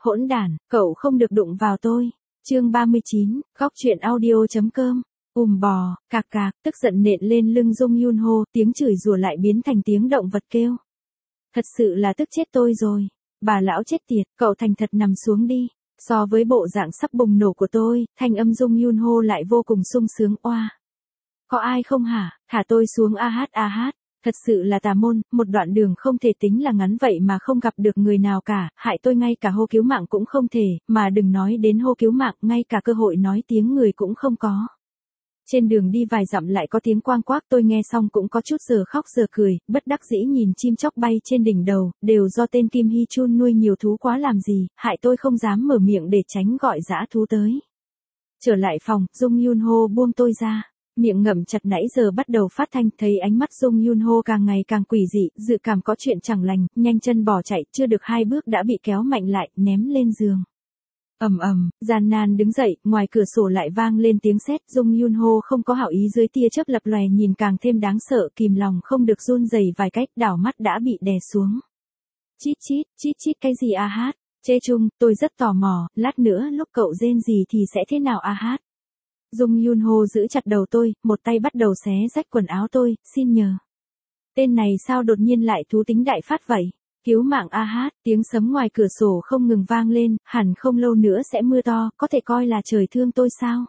Hỗn đản, cậu không được đụng vào tôi. Chương 39, góc truyện audio.com. Bò, cạc cạc, tức giận nện lên lưng Jung Yun Ho, tiếng chửi rủa lại biến thành tiếng động vật kêu. Thật sự là tức chết tôi rồi. Bà lão chết tiệt, cậu thành thật nằm xuống đi. So với bộ dạng sắp bùng nổ của tôi, thanh âm Jung Yun Ho lại vô cùng sung sướng oa. Có ai không hả, thả tôi xuống a hát. Thật sự là tà môn, một đoạn đường không thể tính là ngắn vậy mà không gặp được người nào cả, hại tôi ngay cả hô cứu mạng cũng không thể, mà đừng nói đến hô cứu mạng, ngay cả cơ hội nói tiếng người cũng không có. Trên đường đi vài dặm lại có tiếng quang quác, tôi nghe xong cũng có chút giờ khóc giờ cười, bất đắc dĩ nhìn chim chóc bay trên đỉnh đầu, đều do tên Kim Hy Chun nuôi nhiều thú quá làm gì, hại tôi không dám mở miệng để tránh gọi dã thú tới. Trở lại phòng, Jung Yun Ho buông tôi ra. Miệng ngậm chặt nãy giờ bắt đầu phát thanh, thấy ánh mắt Jung Yun Ho càng ngày càng quỷ dị, dự cảm có chuyện chẳng lành, nhanh chân bỏ chạy, chưa được 2 bước đã bị kéo mạnh lại, ném lên giường. Gian nan đứng dậy, ngoài cửa sổ lại vang lên tiếng sét, Jung Yun Ho không có hảo ý dưới tia chớp lập lòe nhìn càng thêm đáng sợ, kìm lòng không được run rẩy vài cách, đảo mắt đã bị đè xuống. Chít chít cái gì a hát? Chê Chung, tôi rất tò mò, lát nữa lúc cậu rên gì thì sẽ thế nào a hát? Jung Yun Ho giữ chặt đầu tôi, một tay bắt đầu xé rách quần áo tôi, xin nhờ. Tên này sao đột nhiên lại thú tính đại phát vậy? Cứu mạng a hát, tiếng sấm ngoài cửa sổ không ngừng vang lên, hẳn không lâu nữa sẽ mưa to, có thể coi là trời thương tôi sao?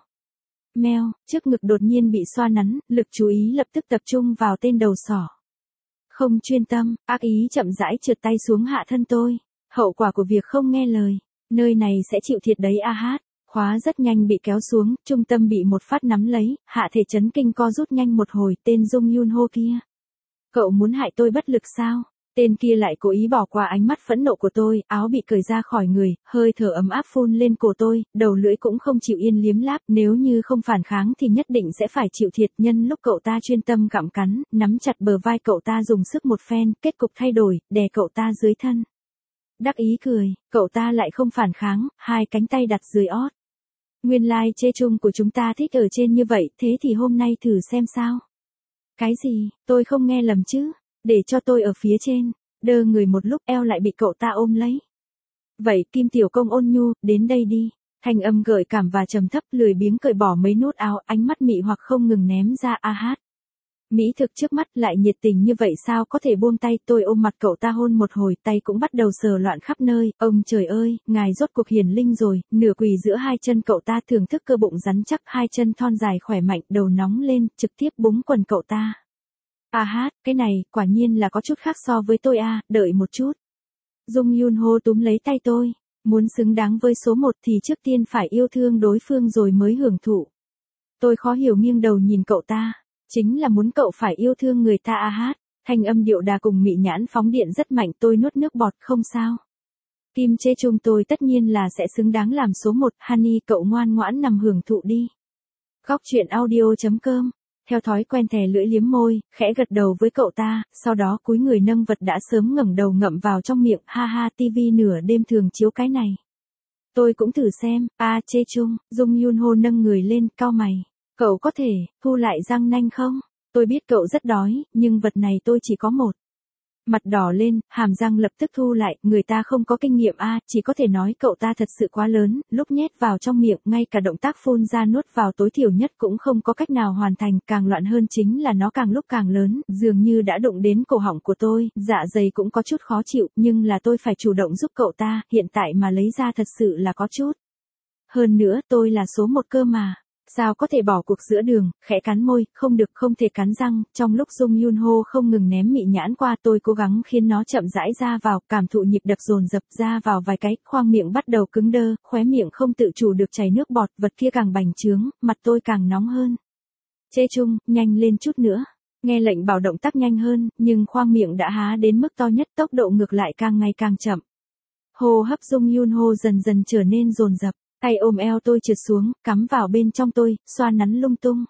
Meo, trước ngực đột nhiên bị xoa nắn, lực chú ý lập tức tập trung vào tên đầu sỏ. Không chuyên tâm, ác ý chậm rãi trượt tay xuống hạ thân tôi. Hậu quả của việc không nghe lời, nơi này sẽ chịu thiệt đấy a hát. Khóa rất nhanh bị kéo xuống, trung tâm bị một phát nắm lấy, hạ thể chấn kinh co rút nhanh một hồi, tên Jung Yun Ho kia. Cậu muốn hại tôi bất lực sao? Tên kia lại cố ý bỏ qua ánh mắt phẫn nộ của tôi, áo bị cởi ra khỏi người, hơi thở ấm áp phun lên cổ tôi, đầu lưỡi cũng không chịu yên liếm láp, nếu như không phản kháng thì nhất định sẽ phải chịu thiệt. Nhân lúc cậu ta chuyên tâm gặm cắn, nắm chặt bờ vai cậu ta dùng sức một phen, kết cục thay đổi, đè cậu ta dưới thân. Đắc ý cười, cậu ta lại không phản kháng, 2 cánh tay đặt dưới ót. Nguyên lai Chê Chung của chúng ta thích ở trên như vậy, thế thì hôm nay thử xem sao. Cái gì, tôi không nghe lầm chứ, để cho tôi ở phía trên, đơ người một lúc eo lại bị cậu ta ôm lấy. Vậy Kim Tiểu Công ôn nhu, đến đây đi. Thanh âm gợi cảm và trầm thấp, lười biếng cởi bỏ mấy nút áo, ánh mắt mị hoặc không ngừng ném ra a hát. Mỹ thực trước mắt lại nhiệt tình như vậy sao có thể buông tay, tôi ôm mặt cậu ta hôn một hồi, tay cũng bắt đầu sờ loạn khắp nơi, ông trời ơi, ngài rốt cuộc hiển linh rồi, nửa quỳ giữa 2 chân cậu ta thưởng thức cơ bụng rắn chắc, 2 chân thon dài khỏe mạnh, đầu nóng lên, trực tiếp búng quần cậu ta. A hát, cái này, quả nhiên là có chút khác so với tôi đợi một chút. Jung Yun Ho túm lấy tay tôi, muốn xứng đáng với số 1 thì trước tiên phải yêu thương đối phương rồi mới hưởng thụ. Tôi khó hiểu nghiêng đầu nhìn cậu ta. Chính là muốn cậu phải yêu thương người ta a hát. Thanh âm điệu đà cùng mị nhãn phóng điện rất mạnh, tôi nuốt nước bọt, không sao. Kim Chê Chung tôi tất nhiên là sẽ xứng đáng làm số 1, Honey cậu ngoan ngoãn nằm hưởng thụ đi. Góc truyện audio.com. Theo thói quen thè lưỡi liếm môi, khẽ gật đầu với cậu ta, sau đó cúi người nâng vật đã sớm ngẩng đầu ngậm vào trong miệng, ha ha, tivi nửa đêm thường chiếu cái này. Tôi cũng thử xem, Chê Chung, Jung Yun Ho nâng người lên, cau mày. Cậu có thể, thu lại răng nanh không? Tôi biết cậu rất đói, nhưng vật này tôi chỉ có 1. Mặt đỏ lên, hàm răng lập tức thu lại, người ta không có kinh nghiệm chỉ có thể nói cậu ta thật sự quá lớn, lúc nhét vào trong miệng, ngay cả động tác phun ra nuốt vào tối thiểu nhất cũng không có cách nào hoàn thành, càng loạn hơn chính là nó càng lúc càng lớn, dường như đã đụng đến cổ họng của tôi, dạ dày cũng có chút khó chịu, nhưng là tôi phải chủ động giúp cậu ta, hiện tại mà lấy ra thật sự là có chút. Hơn nữa, tôi là số 1 cơ mà. Sao có thể bỏ cuộc giữa đường, khẽ cắn môi, không được, không thể cắn răng, trong lúc Jung Yun Ho không ngừng ném mị nhãn qua, tôi cố gắng khiến nó chậm rãi ra vào, cảm thụ nhịp đập dồn dập ra vào vài cái, khoang miệng bắt đầu cứng đơ, khóe miệng không tự chủ được chảy nước bọt, vật kia càng bành trướng, mặt tôi càng nóng hơn. Chê Chung, nhanh lên chút nữa. Nghe lệnh bảo động tác nhanh hơn, nhưng khoang miệng đã há đến mức to nhất, tốc độ ngược lại càng ngày càng chậm. Hô hấp Jung Yun Ho dần dần trở nên dồn dập. Tay ôm eo tôi trượt xuống, cắm vào bên trong tôi, xoa nắn lung tung.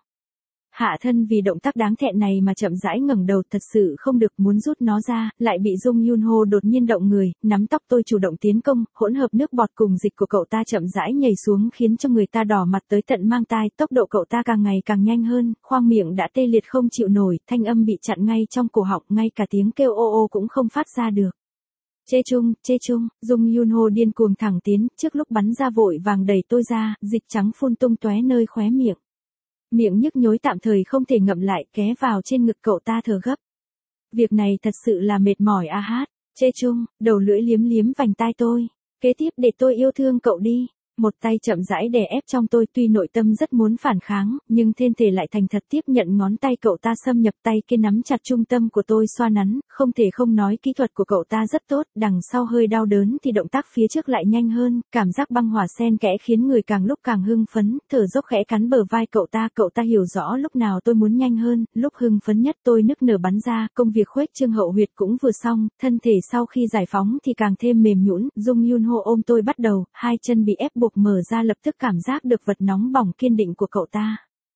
Hạ thân vì động tác đáng thẹn này mà chậm rãi ngẩng đầu, thật sự không được, muốn rút nó ra, lại bị Jung Yun Ho đột nhiên động người, nắm tóc tôi chủ động tiến công, hỗn hợp nước bọt cùng dịch của cậu ta chậm rãi nhảy xuống khiến cho người ta đỏ mặt tới tận mang tai, tốc độ cậu ta càng ngày càng nhanh hơn, khoang miệng đã tê liệt không chịu nổi, thanh âm bị chặn ngay trong cổ họng, ngay cả tiếng kêu ô ô cũng không phát ra được. Chê chung, Jung Yunho điên cuồng thẳng tiến, trước lúc bắn ra vội vàng đẩy tôi ra, dịch trắng phun tung tóe nơi khóe miệng. Miệng nhức nhối tạm thời không thể ngậm lại, ghé vào trên ngực cậu ta thở gấp. Việc này thật sự là mệt mỏi a hát. Chê chung, đầu lưỡi liếm liếm vành tai tôi. Kế tiếp để tôi yêu thương cậu đi. Một tay chậm rãi đè ép trong tôi, tuy nội tâm rất muốn phản kháng, nhưng thân thể lại thành thật tiếp nhận ngón tay cậu ta xâm nhập, tay kia nắm chặt trung tâm của tôi xoa nắn, không thể không nói kỹ thuật của cậu ta rất tốt, đằng sau hơi đau đớn thì động tác phía trước lại nhanh hơn, cảm giác băng hỏa xen kẽ khiến người càng lúc càng hưng phấn, thở dốc khẽ cắn bờ vai cậu ta hiểu rõ lúc nào tôi muốn nhanh hơn, lúc hưng phấn nhất tôi nức nở bắn ra, công việc khuếch trương hậu huyệt cũng vừa xong, thân thể sau khi giải phóng thì càng thêm mềm nhũn, Jung Yunho ôm tôi bắt đầu, hai chân bị ép buộc mở ra, lập tức cảm giác được vật nóng bỏng kiên định của cậu ta.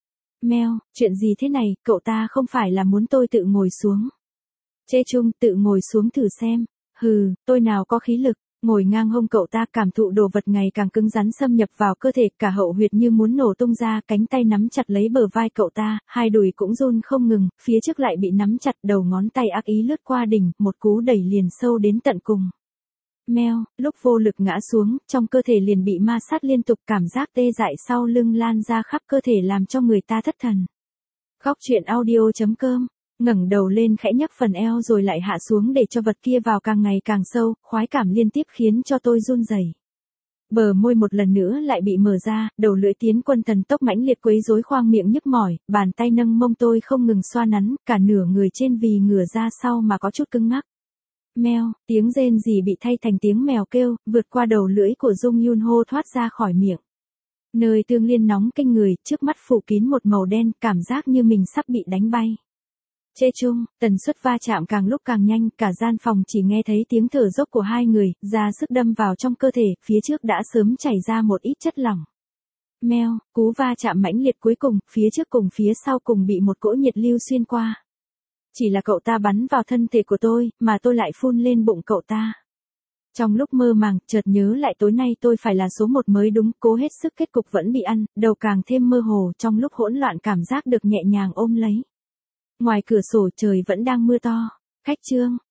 Meo, chuyện gì thế này, cậu ta không phải là muốn tôi tự ngồi xuống. Chê chung, tự ngồi xuống thử xem. Hừ, tôi nào có khí lực, ngồi ngang hông cậu ta, cảm thụ đồ vật ngày càng cứng rắn xâm nhập vào cơ thể, cả hậu huyệt như muốn nổ tung ra, cánh tay nắm chặt lấy bờ vai cậu ta, hai đùi cũng run không ngừng, phía trước lại bị nắm chặt, đầu ngón tay ác ý lướt qua đỉnh, một cú đẩy liền sâu đến tận cùng. Meo, lúc vô lực ngã xuống, trong cơ thể liền bị ma sát liên tục, cảm giác tê dại sau lưng lan ra khắp cơ thể làm cho người ta thất thần. Góc truyện audio.com, ngẩng đầu lên khẽ nhấc phần eo rồi lại hạ xuống để cho vật kia vào càng ngày càng sâu, khoái cảm liên tiếp khiến cho tôi run rẩy. Bờ môi một lần nữa lại bị mở ra, đầu lưỡi tiến quân thần tốc mãnh liệt quấy rối khoang miệng nhức mỏi, bàn tay nâng mông tôi không ngừng xoa nắn, cả nửa người trên vì ngửa ra sau mà có chút cứng ngắc. Meo, tiếng rên rỉ bị thay thành tiếng mèo kêu, vượt qua đầu lưỡi của Jung Yunho thoát ra khỏi miệng. Nơi tương liên nóng kinh người, trước mắt phủ kín một màu đen, cảm giác như mình sắp bị đánh bay. Chê chung, tần suất va chạm càng lúc càng nhanh, cả gian phòng chỉ nghe thấy tiếng thở dốc của hai người, ra sức đâm vào trong cơ thể, phía trước đã sớm chảy ra một ít chất lỏng. Meo, cú va chạm mãnh liệt cuối cùng, phía trước cùng phía sau cùng bị một cỗ nhiệt lưu xuyên qua. Chỉ là cậu ta bắn vào thân thể của tôi, mà tôi lại phun lên bụng cậu ta. Trong lúc mơ màng, chợt nhớ lại tối nay tôi phải là số 1 mới đúng, cố hết sức kết cục vẫn bị ăn, đầu càng thêm mơ hồ, trong lúc hỗn loạn cảm giác được nhẹ nhàng ôm lấy. Ngoài cửa sổ trời vẫn đang mưa to. Khách trương,